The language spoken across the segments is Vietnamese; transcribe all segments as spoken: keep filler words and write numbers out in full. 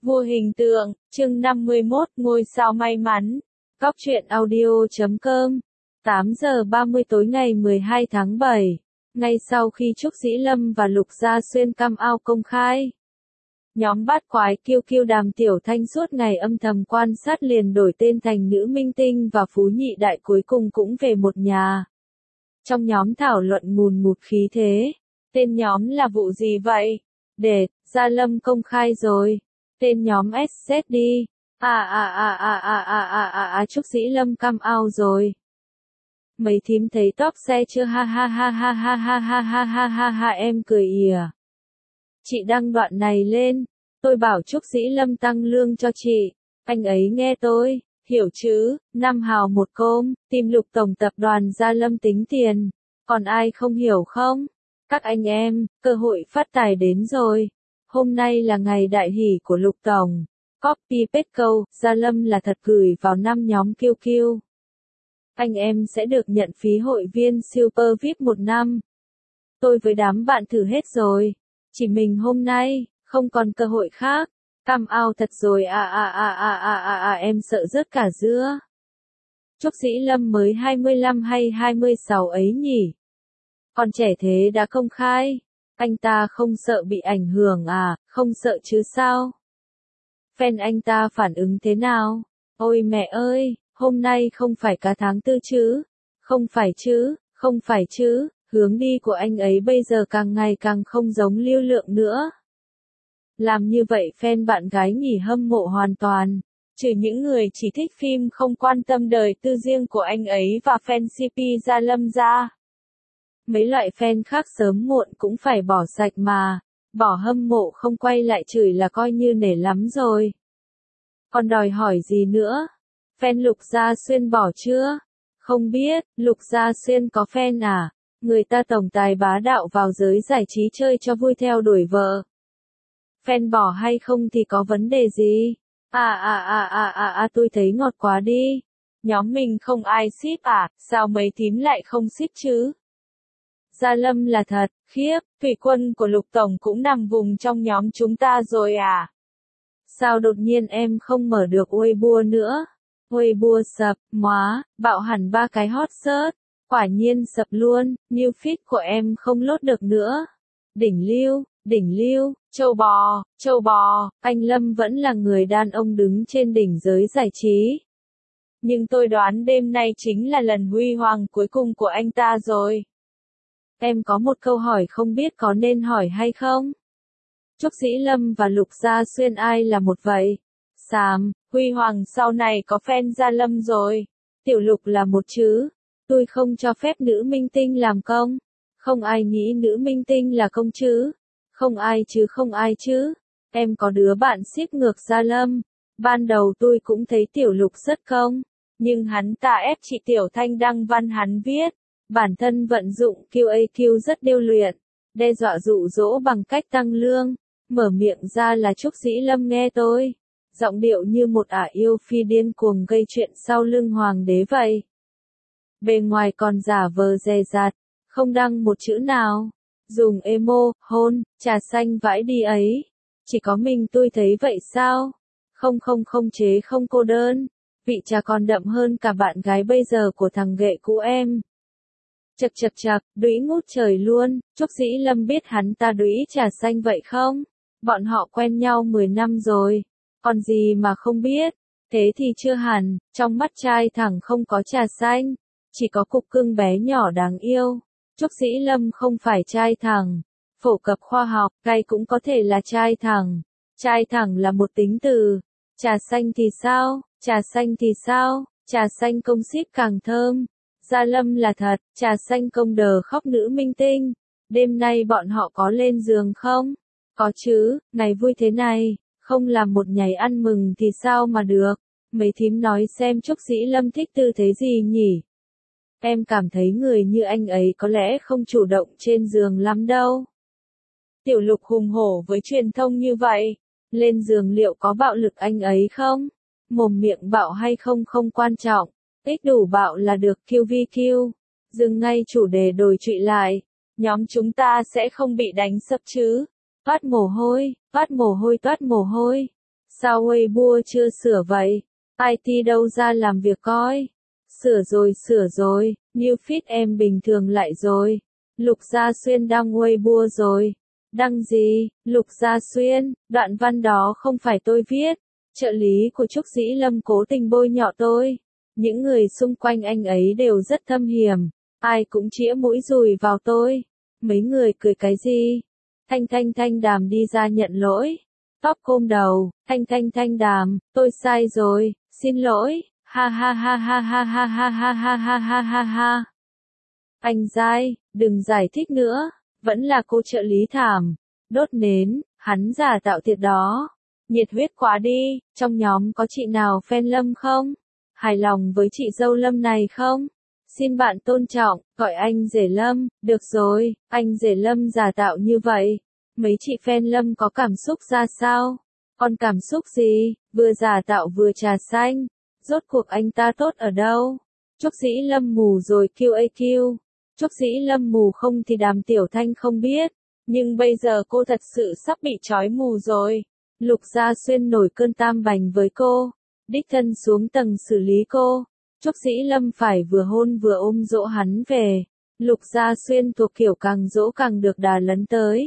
Vua hình tượng, chương năm mươi mốt, ngôi sao may mắn. Góc truyện audio chấm com. tám giờ ba mươi tối ngày mười hai tháng bảy. Ngay sau khi Trúc Dĩ Lâm và Lục Gia Xuyên come out công khai, nhóm bát quái kiêu kiêu Đàm Tiểu Thanh suốt ngày âm thầm quan sát liền đổi tên thành Nữ Minh Tinh và Phú Nhị Đại cuối cùng cũng về một nhà. Trong nhóm thảo luận ngùn ngụt khí thế. Tên nhóm là vụ gì vậy? Để, Gia Lâm công khai rồi. Tên nhóm ét zét đi. À à à à à à à à à Trúc Dĩ Lâm come out rồi. Mấy thím thấy top xe chưa, ha ha ha ha ha ha ha ha ha ha ha em cười ỉa. Chị đăng đoạn này lên, tôi bảo Trúc Dĩ Lâm tăng lương cho chị, anh ấy nghe tôi, hiểu chứ, năm hào một côm, tìm Lục tổng tập đoàn Gia Lâm tính tiền, còn ai không hiểu không? Các anh em, cơ hội phát tài đến rồi. Hôm nay là ngày đại hỷ của Lục tổng. Copy paste câu, Gia Lâm là thật gửi vào năm nhóm kiêu kiêu. Anh em sẽ được nhận phí hội viên Super vi ai pi một năm. Tôi với đám bạn thử hết rồi. Chỉ mình hôm nay, không còn cơ hội khác. Come out thật rồi à à à à à à à em sợ rớt cả dưa. Trúc Dĩ Lâm mới hai mươi lăm hay hai mươi sáu ấy nhỉ? Còn trẻ thế đã công khai. Anh ta không sợ bị ảnh hưởng à, không sợ chứ sao? Fan anh ta phản ứng thế nào? Ôi mẹ ơi, hôm nay không phải cả tháng tư chứ? Không phải chứ, không phải chứ, hướng đi của anh ấy bây giờ càng ngày càng không giống Lưu Lượng nữa. Làm như vậy fan bạn gái nhỉ hâm mộ hoàn toàn. Trừ những người chỉ thích phim không quan tâm đời tư riêng của anh ấy và fan xê pê Gia Lâm ra. Mấy loại fan khác sớm muộn cũng phải bỏ sạch mà, bỏ hâm mộ không quay lại chửi là coi như nể lắm rồi. Còn đòi hỏi gì nữa? Fan Lục Gia Xuyên bỏ chưa? Không biết, Lục Gia Xuyên có fan à? Người ta tổng tài bá đạo vào giới giải trí chơi cho vui theo đuổi vợ. Fan bỏ hay không thì có vấn đề gì? À à à à à à tôi thấy ngọt quá đi. Nhóm mình không ai ship à, sao mấy thím lại không ship chứ? Gia Lâm là thật, khiếp, thủy quân của Lục tổng cũng nằm vùng trong nhóm chúng ta rồi à? Sao đột nhiên em không mở được Weibo nữa? Weibo sập, móa, bạo hẳn ba cái hot search, quả nhiên sập luôn, new feed của em không lốt được nữa. Đỉnh lưu, đỉnh lưu, châu bò, châu bò, anh Lâm vẫn là người đàn ông đứng trên đỉnh giới giải trí. Nhưng tôi đoán đêm nay chính là lần huy hoàng cuối cùng của anh ta rồi. Em có một câu hỏi không biết có nên hỏi hay không? Trúc Dĩ Lâm và Lục Gia Xuyên ai là một vậy? Xàm, huy hoàng sau này có fan Gia Lâm rồi. Tiểu Lục là một chứ. Tôi không cho phép nữ minh tinh làm công. Không ai nghĩ nữ minh tinh là công chứ. Không ai chứ không ai chứ. Em có đứa bạn ship ngược Gia Lâm. Ban đầu tôi cũng thấy Tiểu Lục rất công. Nhưng hắn ta ép chị Tiểu Thanh đăng văn hắn viết. Bản thân vận dụng quy a quy rất điêu luyện. Đe dọa dụ dỗ bằng cách tăng lương. Mở miệng ra là Trúc Dĩ Lâm nghe tôi. Giọng điệu như một ả yêu phi điên cuồng gây chuyện sau lưng hoàng đế vậy. Bề ngoài còn giả vờ dè dặt, không đăng một chữ nào. Dùng emo, hôn, trà xanh vãi đi ấy. Chỉ có mình tôi thấy vậy sao? Không không không chế không cô đơn. Vị trà còn đậm hơn cả bạn gái bây giờ của thằng ghệ cũ em. Chật chật chật, đũy ngút trời luôn. Trúc Dĩ Lâm biết hắn ta đũy trà xanh vậy không? Bọn họ quen nhau mười năm rồi. Còn gì mà không biết. Thế thì chưa hẳn, trong mắt trai thẳng không có trà xanh. Chỉ có cục cưng bé nhỏ đáng yêu. Trúc Dĩ Lâm không phải trai thẳng. Phổ cập khoa học, gay cũng có thể là trai thẳng. Trai thẳng là một tính từ. Trà xanh thì sao? Trà xanh thì sao? Trà xanh công ship càng thơm. Gia Lâm là thật, trà xanh công đờ khóc nữ minh tinh. Đêm nay bọn họ có lên giường không? Có chứ, ngày vui thế này, không làm một nhảy ăn mừng thì sao mà được. Mấy thím nói xem Trúc Dĩ Lâm thích tư thế gì nhỉ? Em cảm thấy người như anh ấy có lẽ không chủ động trên giường lắm đâu. Tiểu Lục hùng hổ với truyền thông như vậy, lên giường liệu có bạo lực anh ấy không? Mồm miệng bạo hay không không quan trọng. Ít đủ bạo là được quy vi quy. Dừng ngay chủ đề đồi trụy lại. Nhóm chúng ta sẽ không bị đánh sập chứ. Toát mồ hôi, toát mồ hôi toát mồ hôi. Sao Weibo chưa sửa vậy? i tê đâu ra làm việc coi? Sửa rồi sửa rồi, new feed em bình thường lại rồi. Lục Gia Xuyên đăng Weibo rồi. Đăng gì? Lục Gia Xuyên, đoạn văn đó không phải tôi viết. Trợ lý của Trúc Dĩ Lâm cố tình bôi nhọ tôi. Những người xung quanh anh ấy đều rất thâm hiểm. Ai cũng chĩa mũi dùi vào tôi. Mấy người cười cái gì? Thanh Thanh Thanh Đàm đi ra nhận lỗi. Tóc côm đầu, Thanh Thanh Thanh Đàm, tôi sai rồi, xin lỗi. Ha ha ha ha ha ha ha ha ha ha ha ha ha. Anh dai, đừng giải thích nữa, vẫn là cô trợ lý thảm. Đốt nến, hắn giả tạo thiệt đó. Nhiệt huyết quá đi, trong nhóm có chị nào fan Lâm không? Hài lòng với chị dâu Lâm này không? Xin bạn tôn trọng, gọi anh rể Lâm, được rồi, anh rể Lâm giả tạo như vậy. Mấy chị fan Lâm có cảm xúc ra sao? Còn cảm xúc gì? Vừa giả tạo vừa trà xanh. Rốt cuộc anh ta tốt ở đâu? Trúc Dĩ Lâm mù rồi quy a quy. Trúc Dĩ Lâm mù không thì Đàm Tiểu Thanh không biết. Nhưng bây giờ cô thật sự sắp bị trói mù rồi. Lục Gia Xuyên nổi cơn tam bành với cô. Đích thân xuống tầng xử lý cô. Trúc Dĩ Lâm phải vừa hôn vừa ôm dỗ hắn về. Lục Gia Xuyên thuộc kiểu càng dỗ càng được đà lấn tới.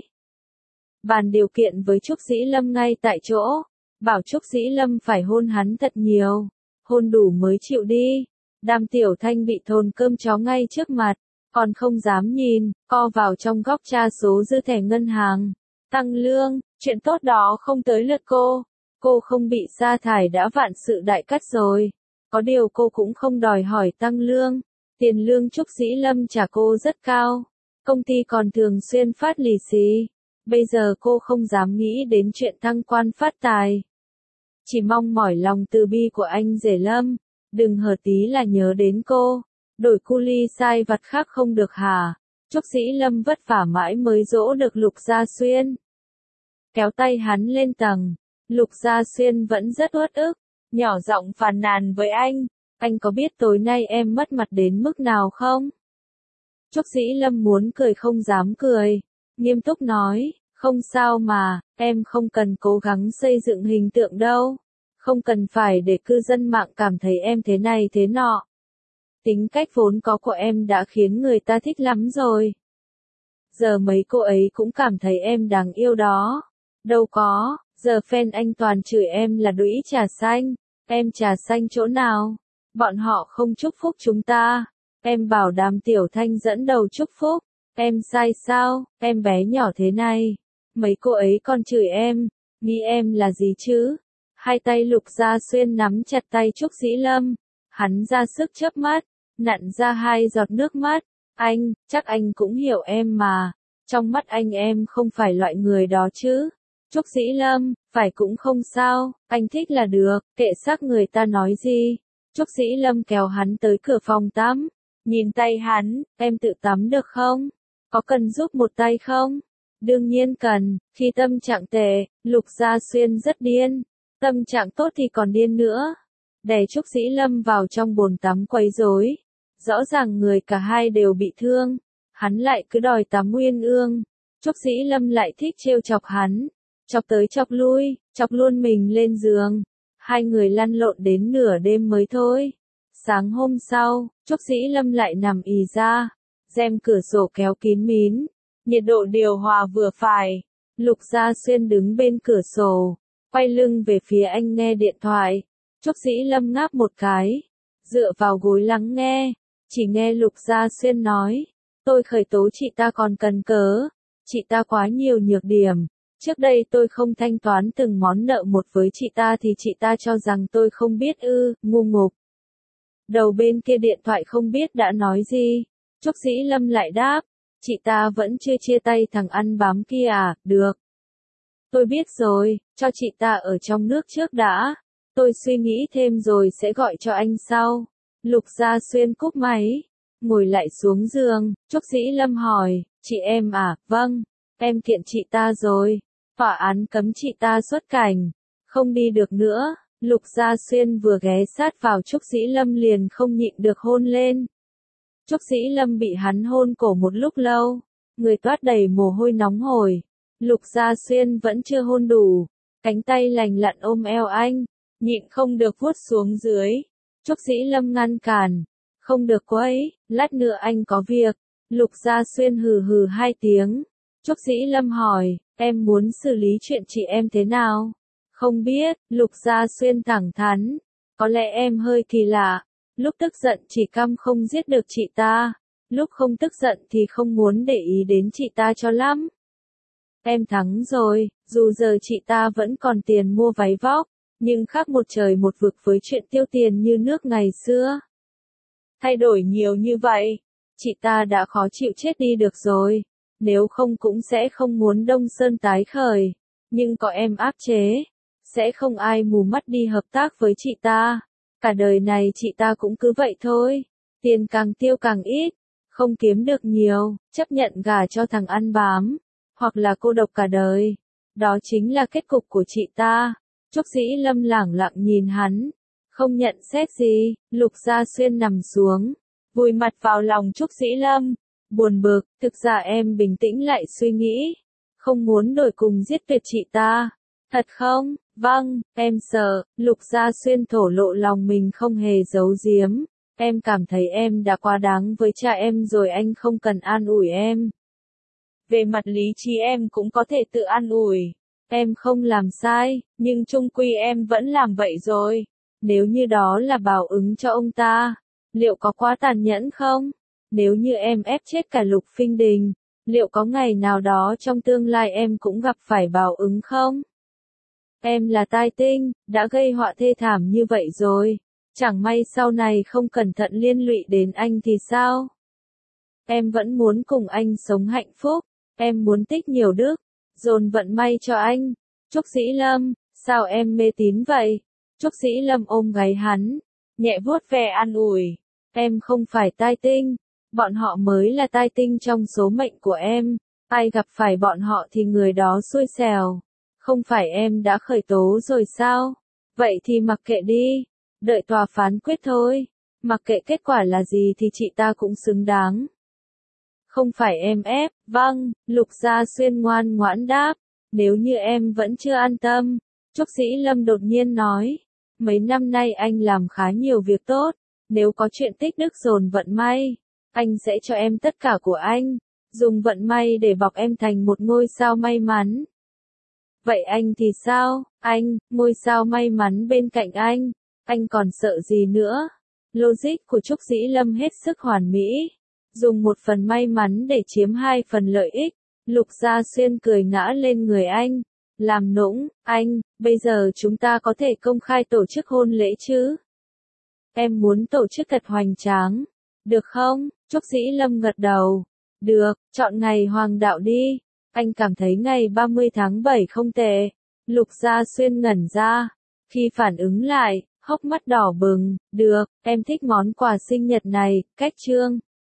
Bàn điều kiện với Trúc Dĩ Lâm ngay tại chỗ. Bảo Trúc Dĩ Lâm phải hôn hắn thật nhiều. Hôn đủ mới chịu đi. Đàm Tiểu Thanh bị thồn cơm chó ngay trước mặt. Còn không dám nhìn, co vào trong góc tra số dư thẻ ngân hàng. Tăng lương, chuyện tốt đó không tới lượt cô. Cô không bị sa thải đã vạn sự đại cát rồi. Có điều cô cũng không đòi hỏi tăng lương. Tiền lương Trúc Dĩ Lâm trả cô rất cao. Công ty còn thường xuyên phát lì xì. Bây giờ cô không dám nghĩ đến chuyện thăng quan phát tài. Chỉ mong mỏi lòng từ bi của anh rể Lâm. Đừng hở tí là nhớ đến cô. Đổi cu ly sai vặt khác không được hả? Trúc Dĩ Lâm vất vả mãi mới dỗ được Lục Gia Xuyên. Kéo tay hắn lên tầng. Lục Gia Xuyên vẫn rất uất ức. Nhỏ giọng phàn nàn với anh. Anh có biết tối nay em mất mặt đến mức nào không? Trúc Dĩ Lâm muốn cười không dám cười. Nghiêm túc nói, không sao mà, em không cần cố gắng xây dựng hình tượng đâu. Không cần phải để cư dân mạng cảm thấy em thế này thế nọ. Tính cách vốn có của em đã khiến người ta thích lắm rồi. Giờ mấy cô ấy cũng cảm thấy em đáng yêu đó. Đâu có, giờ fan anh toàn chửi em là đũy trà xanh. Em trà xanh chỗ nào? Bọn họ không chúc phúc chúng ta. Em bảo Đàm Tiểu Thanh dẫn đầu chúc phúc. Em sai sao? Em bé nhỏ thế này. Mấy cô ấy còn chửi em. Nghĩ em là gì chứ? Hai tay Lục Gia Xuyên nắm chặt tay Trúc Dĩ Lâm. Hắn ra sức chớp mắt. Nặn ra hai giọt nước mắt. Anh, chắc anh cũng hiểu em mà. Trong mắt anh em không phải loại người đó chứ. Trúc Dĩ Lâm, phải cũng không sao. Anh thích là được, kệ xác người ta nói gì. Trúc Dĩ Lâm kéo hắn tới cửa phòng tắm. Nhìn tay hắn, em tự tắm được không? Có cần giúp một tay không? Đương nhiên cần, khi tâm trạng tệ, Lục Gia Xuyên rất điên. Tâm trạng tốt thì còn điên nữa. Đè Trúc Dĩ Lâm vào trong bồn tắm quấy rối. Rõ ràng người cả hai đều bị thương. Hắn lại cứ đòi tắm uyên ương. Trúc Dĩ Lâm lại thích trêu chọc hắn. Chọc tới chọc lui, chọc luôn mình lên giường. Hai người lăn lộn đến nửa đêm mới thôi. Sáng hôm sau, Trúc Dĩ Lâm lại nằm ì ra. Rèm cửa sổ kéo kín mít. Nhiệt độ điều hòa vừa phải. Lục Gia Xuyên đứng bên cửa sổ. Quay lưng về phía anh nghe điện thoại. Trúc Dĩ Lâm ngáp một cái. Dựa vào gối lắng nghe. Chỉ nghe Lục Gia Xuyên nói. Tôi khởi tố chị ta còn cần cớ. Chị ta quá nhiều nhược điểm. Trước đây tôi không thanh toán từng món nợ một với chị ta thì chị ta cho rằng tôi không biết ư, ngu ngục. Đầu bên kia điện thoại không biết đã nói gì. Trúc Dĩ Lâm lại đáp. Chị ta vẫn chưa chia tay thằng ăn bám kia à, được. Tôi biết rồi, cho chị ta ở trong nước trước đã. Tôi suy nghĩ thêm rồi sẽ gọi cho anh sau. Lục Gia Xuyên cúp máy. Ngồi lại xuống giường, Trúc Dĩ Lâm hỏi, chị em à, vâng, em kiện chị ta rồi. Tòa án cấm chị ta xuất cảnh. Không đi được nữa. Lục Gia Xuyên vừa ghé sát vào Trúc Dĩ Lâm liền không nhịn được hôn lên. Trúc Dĩ Lâm bị hắn hôn cổ một lúc lâu. Người toát đầy mồ hôi nóng hổi. Lục Gia Xuyên vẫn chưa hôn đủ. cánh tay lành lặn ôm eo anh, nhịn không được vuốt xuống dưới. Trúc Dĩ Lâm ngăn cản, không được quấy, lát nữa anh có việc. Lục Gia Xuyên hừ hừ hai tiếng. Trúc Dĩ Lâm hỏi, em muốn xử lý chuyện chị em thế nào? Không biết, Lục Gia Xuyên thẳng thắn. Có lẽ em hơi kỳ lạ. Lúc tức giận chỉ căm không giết được chị ta. Lúc không tức giận thì không muốn để ý đến chị ta cho lắm. Em thắng rồi, dù giờ chị ta vẫn còn tiền mua váy vóc, nhưng khác một trời một vực với chuyện tiêu tiền như nước ngày xưa. Thay đổi nhiều như vậy, chị ta đã khó chịu chết đi được rồi, nếu không cũng sẽ không muốn Đông Sơn tái khởi, nhưng có em áp chế, sẽ không ai mù mắt đi hợp tác với chị ta. Cả đời này chị ta cũng cứ vậy thôi, tiền càng tiêu càng ít, không kiếm được nhiều, chấp nhận gả cho thằng ăn bám, hoặc là cô độc cả đời. Đó chính là kết cục của chị ta. Trúc Dĩ Lâm lẳng lặng nhìn hắn, không nhận xét gì. Lục Gia Xuyên nằm xuống, vùi mặt vào lòng Trúc Dĩ Lâm, buồn bực. Thực ra em bình tĩnh lại suy nghĩ, không muốn đổi cùng giết tuyệt chị ta. Thật không? Vâng, em sợ. Lục Gia Xuyên thổ lộ lòng mình không hề giấu giếm. Em cảm thấy em đã quá đáng với cha em rồi, anh không cần an ủi em. Về mặt lý trí em cũng có thể tự an ủi. Em không làm sai, nhưng chung quy em vẫn làm vậy rồi. Nếu như đó là báo ứng cho ông ta, liệu có quá tàn nhẫn không? Nếu như em ép chết cả Lục Phinh Đình, liệu có ngày nào đó trong tương lai em cũng gặp phải báo ứng không? Em là tai tinh, đã gây họa thê thảm như vậy rồi. Chẳng may sau này không cẩn thận liên lụy đến anh thì sao? Em vẫn muốn cùng anh sống hạnh phúc. Em muốn tích nhiều đức, dồn vận may cho anh. Trúc Dĩ Lâm, sao em mê tín vậy? Trúc Dĩ Lâm ôm gáy hắn, nhẹ vuốt ve an ủi. Em không phải tai tinh, bọn họ mới là tai tinh trong số mệnh của em. Ai gặp phải bọn họ thì người đó xui xẻo. Không phải em đã khởi tố rồi sao? Vậy thì mặc kệ đi, đợi tòa phán quyết thôi. Mặc kệ kết quả là gì thì chị ta cũng xứng đáng. Không phải em ép. Vâng, Lục Gia Xuyên ngoan ngoãn đáp. Nếu như em vẫn chưa an tâm, Trúc Dĩ Lâm đột nhiên nói. Mấy năm nay anh làm khá nhiều việc tốt. Nếu có chuyện tích đức dồn vận may, anh sẽ cho em tất cả của anh. Dùng vận may để bọc em thành một ngôi sao may mắn. Vậy anh thì sao? Anh, ngôi sao may mắn bên cạnh anh. Anh còn sợ gì nữa? Logic của Trúc Dĩ Lâm hết sức hoàn mỹ. Dùng một phần may mắn để chiếm hai phần lợi ích. Lục Gia Xuyên cười ngã lên người anh. Làm nũng, anh, bây giờ chúng ta có thể công khai tổ chức hôn lễ chứ? Em muốn tổ chức thật hoành tráng. Được không? Trúc Dĩ Lâm gật đầu. Được, chọn ngày hoàng đạo đi. Anh cảm thấy ngày ba mươi tháng bảy không tệ. Lục Gia Xuyên ngẩn ra. Khi phản ứng lại, hốc mắt đỏ bừng. Được, em thích món quà sinh nhật này, cách trương.